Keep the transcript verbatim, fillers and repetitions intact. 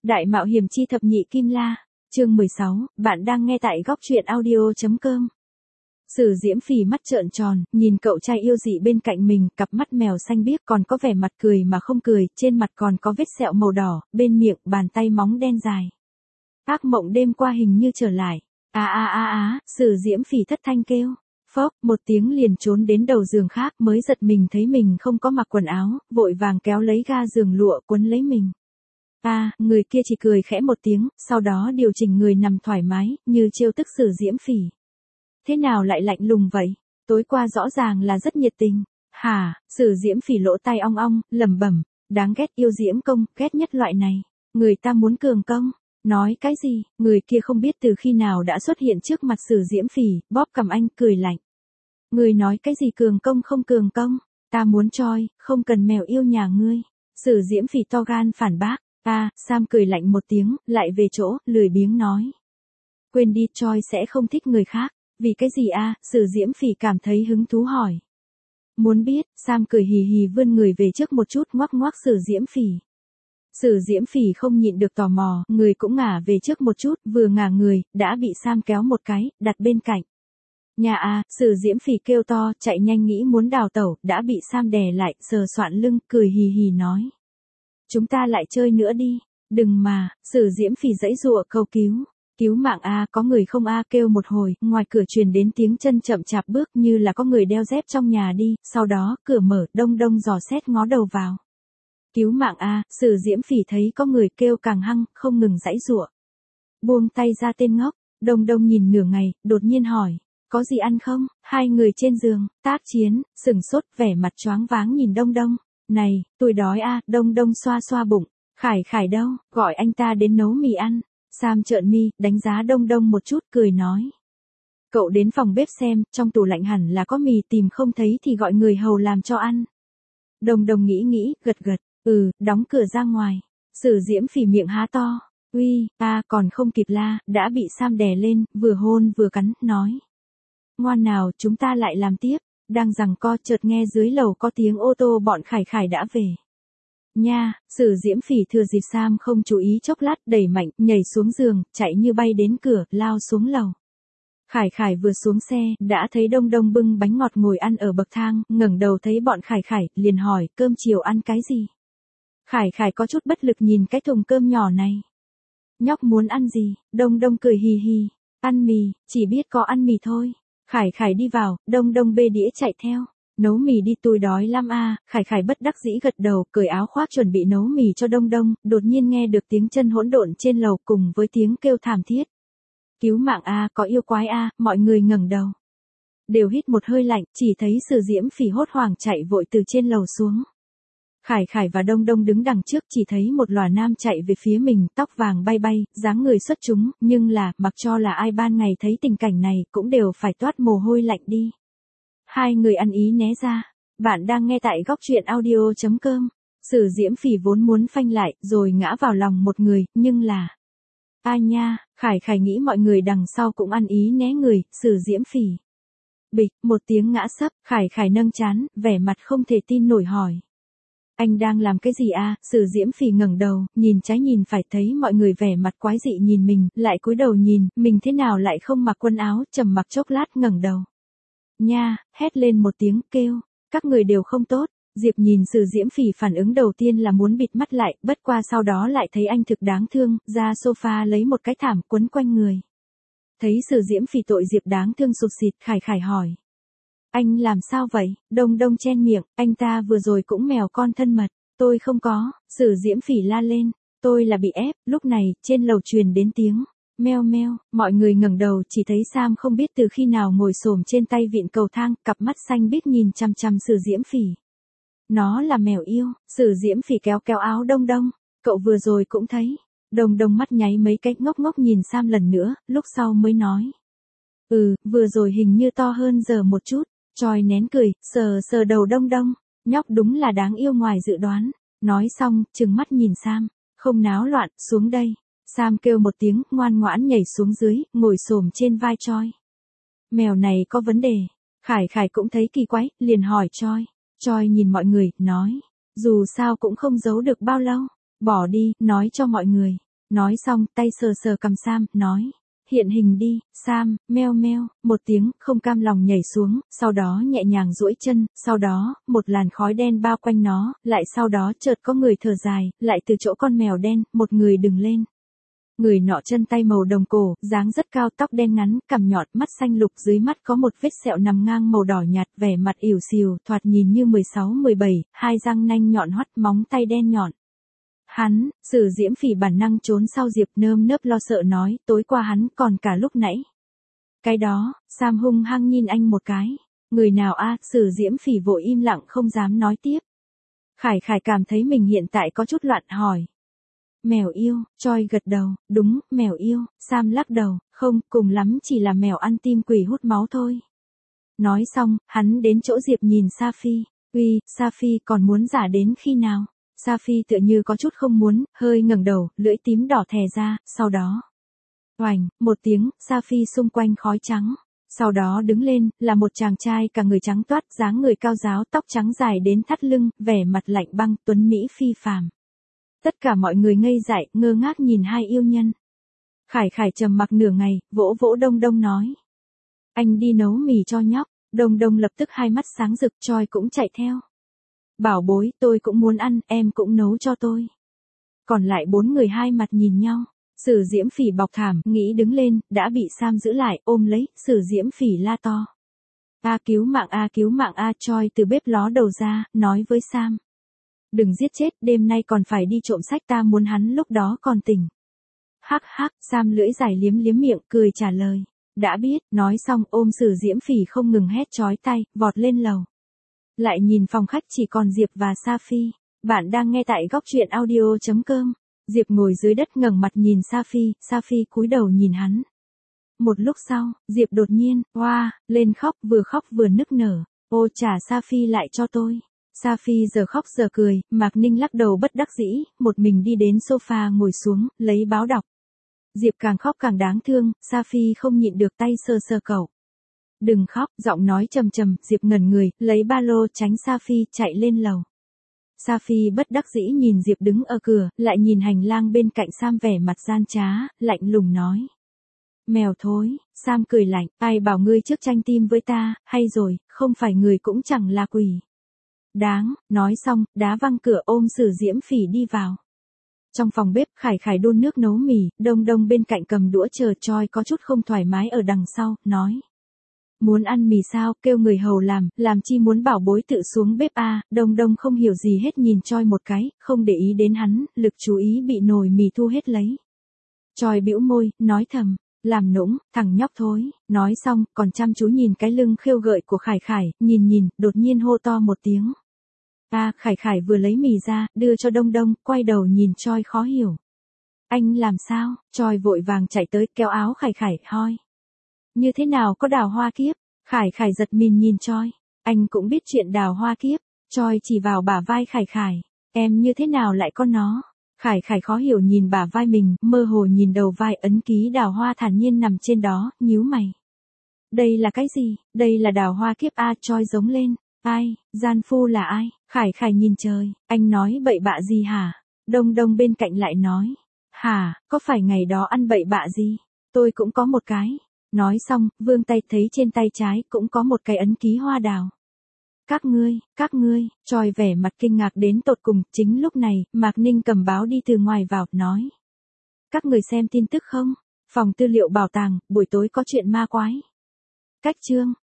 Đại mạo hiểm chi thập nhị kim la, chương mười sáu, bạn đang nghe tại góc truyện audio.com. Sử Diễm Phỉ mắt trợn tròn, nhìn cậu trai yêu dị bên cạnh mình, cặp mắt mèo xanh biếc còn có vẻ mặt cười mà không cười, trên mặt còn có vết sẹo màu đỏ, bên miệng bàn tay móng đen dài. Ác mộng đêm qua hình như trở lại. A a a a, Sử Diễm Phỉ thất thanh kêu. Phốc, một tiếng liền trốn đến đầu giường khác, mới giật mình thấy mình không có mặc quần áo, vội vàng kéo lấy ga giường lụa quấn lấy mình. A, à, người kia chỉ cười khẽ một tiếng, sau đó điều chỉnh người nằm thoải mái, như trêu tức Sử Diễm Phỉ. Thế nào lại lạnh lùng vậy? Tối qua rõ ràng là rất nhiệt tình. Hả? Sử Diễm Phỉ lỗ tai ong ong, lẩm bẩm, đáng ghét yêu diễm công, ghét nhất loại này. Người ta muốn cường công. Nói cái gì? Người kia không biết từ khi nào đã xuất hiện trước mặt Sử Diễm Phỉ, bóp cằm anh, cười lạnh. Người nói cái gì cường công không cường công? Ta muốn choi, không cần mèo yêu nhà ngươi. Sử Diễm Phỉ to gan phản bác. A, à, Sam cười lạnh một tiếng, lại về chỗ, lười biếng nói. Quên đi, choi sẽ không thích người khác. Vì cái gì a? À? Sử Diễm Phỉ cảm thấy hứng thú hỏi. Muốn biết, Sam cười hì hì vươn người về trước một chút, ngoắc ngoắc Sử Diễm Phỉ. Sử Diễm Phỉ không nhịn được tò mò, người cũng ngả về trước một chút, vừa ngả người, đã bị Sam kéo một cái, đặt bên cạnh. Nhà a, Sử Diễm Phỉ kêu to, chạy nhanh nghĩ muốn đào tẩu, đã bị Sam đè lại, sờ soạn lưng, cười hì hì nói. Chúng ta lại chơi nữa đi. Đừng mà, Sử Diễm Phỉ giãy giụa cầu cứu. Cứu mạng a, có người không a, kêu một hồi, ngoài cửa truyền đến tiếng chân chậm chạp bước như là có người đeo dép trong nhà đi, sau đó, cửa mở, Đông Đông dò xét ngó đầu vào. Cứu mạng a, Sử Diễm Phỉ thấy có người kêu càng hăng, không ngừng giãy giụa. Buông tay ra tên ngốc, Đông Đông nhìn nửa ngày, đột nhiên hỏi. Có gì ăn không? Hai người trên giường, tác chiến, sừng sốt, vẻ mặt choáng váng nhìn Đông Đông. Này, tôi đói a, Đông Đông xoa xoa bụng. Khải Khải đâu, gọi anh ta đến nấu mì ăn. Sam trợn mi, đánh giá Đông Đông một chút, cười nói. Cậu đến phòng bếp xem, trong tủ lạnh hẳn là có mì, tìm không thấy thì gọi người hầu làm cho ăn. Đông Đông nghĩ nghĩ, gật gật, ừ, đóng cửa ra ngoài. Sử Diễm Phỉ miệng há to. Uy, ta còn không kịp la, đã bị Sam đè lên, vừa hôn vừa cắn, nói. Ngoan nào, chúng ta lại làm tiếp. Đang giằng co, chợt nghe dưới lầu có tiếng ô tô bọn Khải Khải đã về. Nha, Sử Diễm Phỉ thừa dịp Sam không chú ý chốc lát, đẩy mạnh, nhảy xuống giường, chạy như bay đến cửa, lao xuống lầu. Khải Khải vừa xuống xe, đã thấy Đông Đông bưng bánh ngọt ngồi ăn ở bậc thang, ngẩng đầu thấy bọn Khải Khải, liền hỏi, cơm chiều ăn cái gì? Khải Khải có chút bất lực nhìn cái thùng cơm nhỏ này. Nhóc muốn ăn gì? Đông Đông cười hì hì, ăn mì, chỉ biết có ăn mì thôi. Khải Khải đi vào, Đông Đông bê đĩa chạy theo. Nấu mì đi, tôi đói lắm a. À. Khải Khải bất đắc dĩ gật đầu, cởi áo khoác chuẩn bị nấu mì cho Đông Đông, đột nhiên nghe được tiếng chân hỗn độn trên lầu cùng với tiếng kêu thảm thiết. Cứu mạng a, à, có yêu quái a, à, mọi người ngẩng đầu. Đều hít một hơi lạnh, chỉ thấy Sử Diễm Phỉ hốt hoảng chạy vội từ trên lầu xuống. Khải Khải và Đông Đông đứng đằng trước, chỉ thấy một lòa nam chạy về phía mình, tóc vàng bay bay, dáng người xuất chúng, nhưng là, mặc cho là ai ban ngày thấy tình cảnh này, cũng đều phải toát mồ hôi lạnh đi. Hai người ăn ý né ra. Bạn đang nghe tại góc truyện audio.com. Sử Diễm Phỉ vốn muốn phanh lại, rồi ngã vào lòng một người, nhưng là... Ai nha, Khải Khải nghĩ mọi người đằng sau cũng ăn ý né người, Sử Diễm Phỉ. Bịch, một tiếng ngã sấp, Khải Khải nâng trán, vẻ mặt không thể tin nổi hỏi. Anh đang làm cái gì à? Sử Diễm Phỉ ngẩng đầu, nhìn trái nhìn phải, thấy mọi người vẻ mặt quái dị nhìn mình, lại cúi đầu nhìn, mình thế nào lại không mặc quần áo, trầm mặc chốc lát ngẩng đầu. Nha, hét lên một tiếng, kêu, các người đều không tốt. Diệp nhìn Sử Diễm Phỉ phản ứng đầu tiên là muốn bịt mắt lại, bất qua sau đó lại thấy anh thực đáng thương, ra sofa lấy một cái thảm quấn quanh người. Thấy Sử Diễm Phỉ tội Diệp đáng thương sụt sịt, Khải Khải hỏi. Anh làm sao vậy? Đông Đông chen miệng, anh ta vừa rồi cũng mèo con thân mật. Tôi không có, Sử Diễm Phỉ la lên, tôi là bị ép. Lúc này, trên lầu truyền đến tiếng. Meo meo, mọi người ngẩng đầu chỉ thấy Sam không biết từ khi nào ngồi xổm trên tay vịn cầu thang, cặp mắt xanh biếc nhìn chằm chằm Sử Diễm Phỉ. Nó là mèo yêu. Sử Diễm Phỉ kéo kéo áo Đông Đông, cậu vừa rồi cũng thấy. Đông Đông mắt nháy mấy cái, ngốc ngốc nhìn Sam lần nữa, lúc sau mới nói. Ừ, vừa rồi hình như to hơn giờ một chút. Choi nén cười, sờ sờ đầu Đông Đông, nhóc đúng là đáng yêu ngoài dự đoán. Nói xong, trừng mắt nhìn Sam, không náo loạn, xuống đây. Sam kêu một tiếng, ngoan ngoãn nhảy xuống dưới, ngồi xổm trên vai Choi. Mèo này có vấn đề. Khải Khải cũng thấy kỳ quái, liền hỏi Choi. Choi nhìn mọi người, nói. Dù sao cũng không giấu được bao lâu. Bỏ đi, nói cho mọi người. Nói xong, tay sờ sờ cầm Sam, nói. Hiện hình đi, Sam, meo meo, một tiếng, không cam lòng nhảy xuống, sau đó nhẹ nhàng duỗi chân, sau đó, một làn khói đen bao quanh nó, lại sau đó chợt có người thở dài, lại từ chỗ con mèo đen, một người đứng lên. Người nọ chân tay màu đồng cổ, dáng rất cao, tóc đen ngắn, cằm nhọn, mắt xanh lục, dưới mắt có một vết sẹo nằm ngang màu đỏ nhạt, vẻ mặt ỉu xìu, thoạt nhìn như mười sáu mười bảy, hai răng nanh nhọn hoắt, móng tay đen nhọn. Hắn, Sử Diễm Phỉ bản năng trốn sau Diệp, nơm nớp lo sợ nói, tối qua hắn còn cả lúc nãy. Cái đó, Sam hung hăng nhìn anh một cái. Người nào a? Sử Diễm Phỉ vội im lặng không dám nói tiếp. Khải Khải cảm thấy mình hiện tại có chút loạn, hỏi. Mèo yêu, Choi gật đầu, đúng, mèo yêu. Sam lắc đầu, không, cùng lắm chỉ là mèo ăn tim quỷ hút máu thôi. Nói xong, hắn đến chỗ Diệp nhìn Safi. Uy, Safi còn muốn giả đến khi nào? Safi tựa như có chút không muốn, hơi ngẩng đầu, lưỡi tím đỏ thè ra, sau đó. Oành, một tiếng, Safi xung quanh khói trắng. Sau đó đứng lên, là một chàng trai cả người trắng toát, dáng người cao ráo, tóc trắng dài đến thắt lưng, vẻ mặt lạnh băng, tuấn mỹ phi phàm. Tất cả mọi người ngây dại, ngơ ngác nhìn hai yêu nhân. Khải Khải trầm mặc nửa ngày, vỗ vỗ Đông Đông nói. Anh đi nấu mì cho nhóc. Đông Đông lập tức hai mắt sáng rực, Choi cũng chạy theo. Bảo bối, tôi cũng muốn ăn, em cũng nấu cho tôi. Còn lại bốn người hai mặt nhìn nhau. Sử Diễm Phỉ bọc thảm, nghĩ đứng lên, đã bị Sam giữ lại, ôm lấy, Sử Diễm Phỉ la to. A cứu mạng a cứu mạng a, Choi từ bếp ló đầu ra, nói với Sam. Đừng giết chết, đêm nay còn phải đi trộm sách, ta muốn hắn lúc đó còn tỉnh. Hắc hắc, Sam lưỡi dài liếm liếm miệng, cười trả lời. Đã biết, nói xong ôm Sử Diễm Phỉ không ngừng hét chói tai, vọt lên lầu. Lại nhìn phòng khách chỉ còn Diệp và Safi. Bạn đang nghe tại góc truyện audio chấm com. Diệp ngồi dưới đất ngẩng mặt nhìn Safi, Safi cúi đầu nhìn hắn. Một lúc sau, Diệp đột nhiên, oa, lên khóc, vừa khóc vừa nức nở. Ô trả Safi lại cho tôi. Safi giờ khóc giờ cười, Mạc Ninh lắc đầu bất đắc dĩ, một mình đi đến sofa ngồi xuống, lấy báo đọc. Diệp càng khóc càng đáng thương, Safi không nhịn được tay sờ sờ cậu. Đừng khóc, giọng nói trầm trầm, Diệp ngẩn người, lấy ba lô tránh Safi, chạy lên lầu. Safi bất đắc dĩ nhìn Diệp đứng ở cửa, lại nhìn hành lang bên cạnh Sam vẻ mặt gian trá, lạnh lùng nói. Mèo thối, Sam cười lạnh, ai bảo ngươi trước tranh tim với ta, hay rồi, không phải người cũng chẳng là quỷ. Đáng, nói xong, đá văng cửa ôm Sử Diễm Phỉ đi vào. Trong phòng bếp, Khải Khải đun nước nấu mì, Đông Đông bên cạnh cầm đũa chờ, Choi có chút không thoải mái ở đằng sau, nói. Muốn ăn mì sao, kêu người hầu làm, làm chi muốn bảo bối tự xuống bếp a. Đông Đông không hiểu gì hết nhìn Choi một cái, không để ý đến hắn, lực chú ý bị nồi mì thu hết lấy. Choi bĩu môi, nói thầm, làm nũng, thằng nhóc thối, nói xong, còn chăm chú nhìn cái lưng khêu gợi của Khải Khải, nhìn nhìn, đột nhiên hô to một tiếng. A, à, Khải Khải vừa lấy mì ra, đưa cho Đông Đông, quay đầu nhìn Choi khó hiểu. Anh làm sao? Choi vội vàng chạy tới, kéo áo Khải Khải, hoi. Như thế nào có đào hoa kiếp? Khải Khải giật mình nhìn Choi. Anh cũng biết chuyện đào hoa kiếp. Choi chỉ vào bả vai Khải Khải. Em như thế nào lại có nó? Khải Khải khó hiểu nhìn bả vai mình, mơ hồ nhìn đầu vai ấn ký đào hoa thản nhiên nằm trên đó, nhíu mày. Đây là cái gì? Đây là đào hoa kiếp a. Choi giống lên. Ai? Gian phu là ai? Khải Khải nhìn trời. Anh nói bậy bạ gì hả? Đông Đông bên cạnh lại nói. Hả, có phải ngày đó ăn bậy bạ gì? Tôi cũng có một cái. Nói xong, vươn tay thấy trên tay trái cũng có một cái ấn ký hoa đào. Các ngươi, các ngươi, Choi vẻ mặt kinh ngạc đến tột cùng, chính lúc này, Mạc Ninh cầm báo đi từ ngoài vào, nói. Các người xem tin tức không? Phòng tư liệu bảo tàng, buổi tối có chuyện ma quái. Cách chương.